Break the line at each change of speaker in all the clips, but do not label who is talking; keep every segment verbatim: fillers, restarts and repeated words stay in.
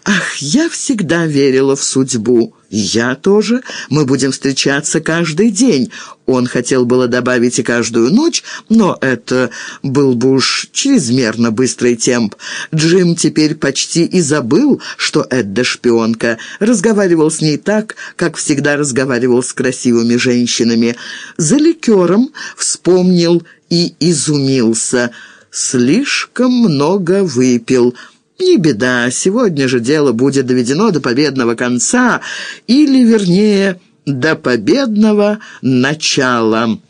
«Ах, я всегда верила в судьбу». «Я тоже. Мы будем встречаться каждый день». Он хотел было добавить и каждую ночь, но это был бы уж чрезмерно быстрый темп. Джим теперь почти и забыл, что Эдда шпионка. Разговаривал с ней так, как всегда разговаривал с красивыми женщинами. За ликером вспомнил и изумился. Слишком много выпил. Не беда, сегодня же дело будет доведено до победного конца, или, вернее, до победного начала.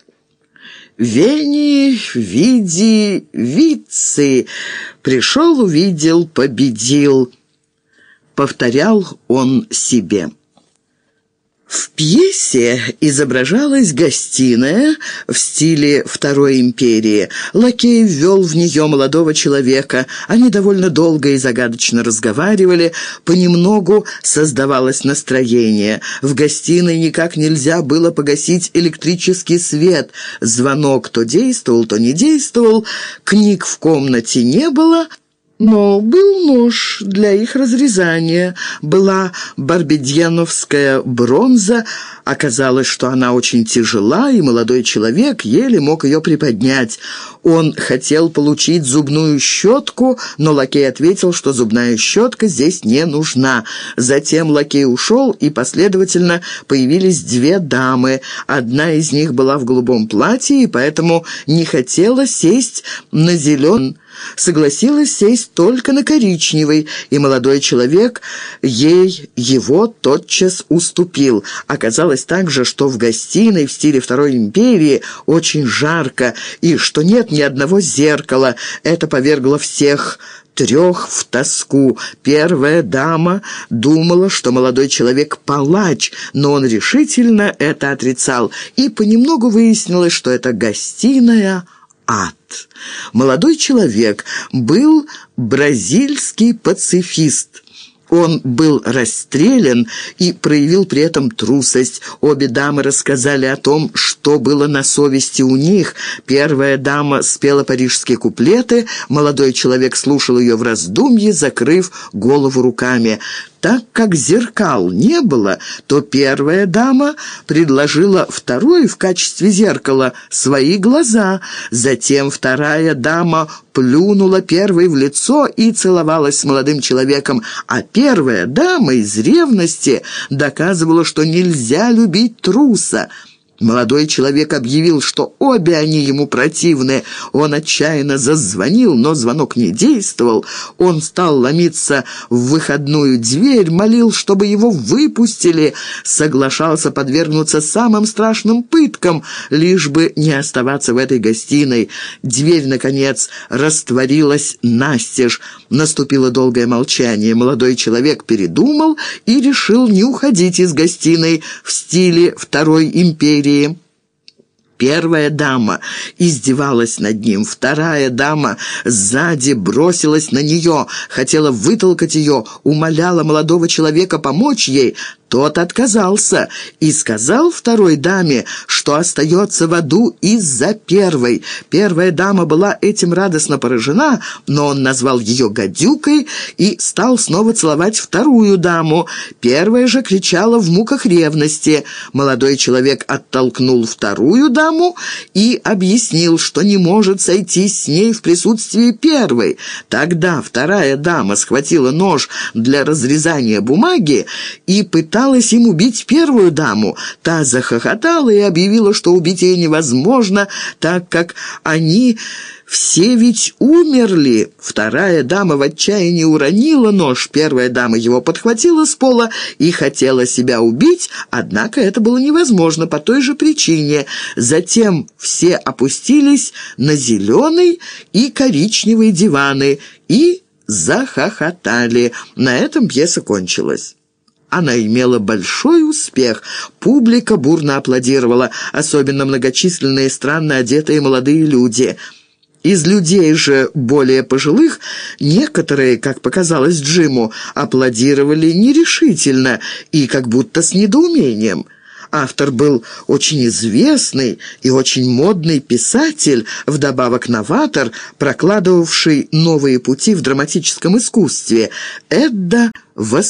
«Вени, види, вицы, пришел, увидел, победил», — повторял он себе. В пьесе изображалась гостиная в стиле Второй империи. Лакей ввел в нее молодого человека. Они довольно долго и загадочно разговаривали. Понемногу создавалось настроение. В гостиной никак нельзя было погасить электрический свет. Звонок то действовал, то не действовал. Книг в комнате не было. Но был нож для их разрезания, была барбидьяновская бронза. Оказалось, что она очень тяжела, и молодой человек еле мог ее приподнять. Он хотел получить зубную щетку, но лакей ответил, что зубная щетка здесь не нужна. Затем лакей ушел, и последовательно появились две дамы. Одна из них была в голубом платье, и поэтому не хотела сесть на зеленый. Согласилась сесть только на коричневый, и молодой человек ей его тотчас уступил. Оказалось также, что в гостиной в стиле Второй империи очень жарко, и что нет ни одного зеркала. Это повергло всех трех в тоску. Первая дама думала, что молодой человек палач, но он решительно это отрицал, и понемногу выяснилось, что это гостиная ад. Молодой человек был бразильский пацифист. Он был расстрелян и проявил при этом трусость. Обе дамы рассказали о том, что было на совести у них. Первая дама спела парижские куплеты, молодой человек слушал ее в раздумье, закрыв голову руками. Так как зеркал не было, то первая дама предложила второй в качестве зеркала свои глаза. Затем вторая дама плюнула первой в лицо и целовалась с молодым человеком, а первая дама из ревности доказывала, что нельзя любить труса. Молодой человек объявил, что обе они ему противны. Он отчаянно зазвонил, но звонок не действовал. Он стал ломиться в выходную дверь, молил, чтобы его выпустили, соглашался подвергнуться самым страшным пыткам, лишь бы не оставаться в этой гостиной. Дверь, наконец, растворилась настежь. Наступило долгое молчание. Молодой человек передумал и решил не уходить из гостиной в стиле Второй империи. Первая дама издевалась над ним, вторая дама сзади бросилась на нее, хотела вытолкать ее, умоляла молодого человека помочь ей. Тот отказался и сказал второй даме, что остается в аду из-за первой. Первая дама была этим радостно поражена, но он назвал ее гадюкой и стал снова целовать вторую даму. Первая же кричала в муках ревности. Молодой человек оттолкнул вторую даму и объяснил, что не может сойтись с ней в присутствии первой. Тогда вторая дама схватила нож для разрезания бумаги и пыталась Пыталась им убить первую даму. Та захохотала и объявила, что убить ее невозможно, так как они все ведь умерли. Вторая дама в отчаянии уронила нож. Первая дама его подхватила с пола и хотела себя убить, однако это было невозможно по той же причине. Затем все опустились на зеленый и коричневый диваны и захохотали. На этом пьеса кончилась. Она имела большой успех. Публика бурно аплодировала, особенно многочисленные странно одетые молодые люди. Из людей же более пожилых некоторые, как показалось Джиму, аплодировали нерешительно и как будто с недоумением. Автор был очень известный и очень модный писатель, вдобавок новатор, прокладывавший новые пути в драматическом искусстве. Эдда Вассерман.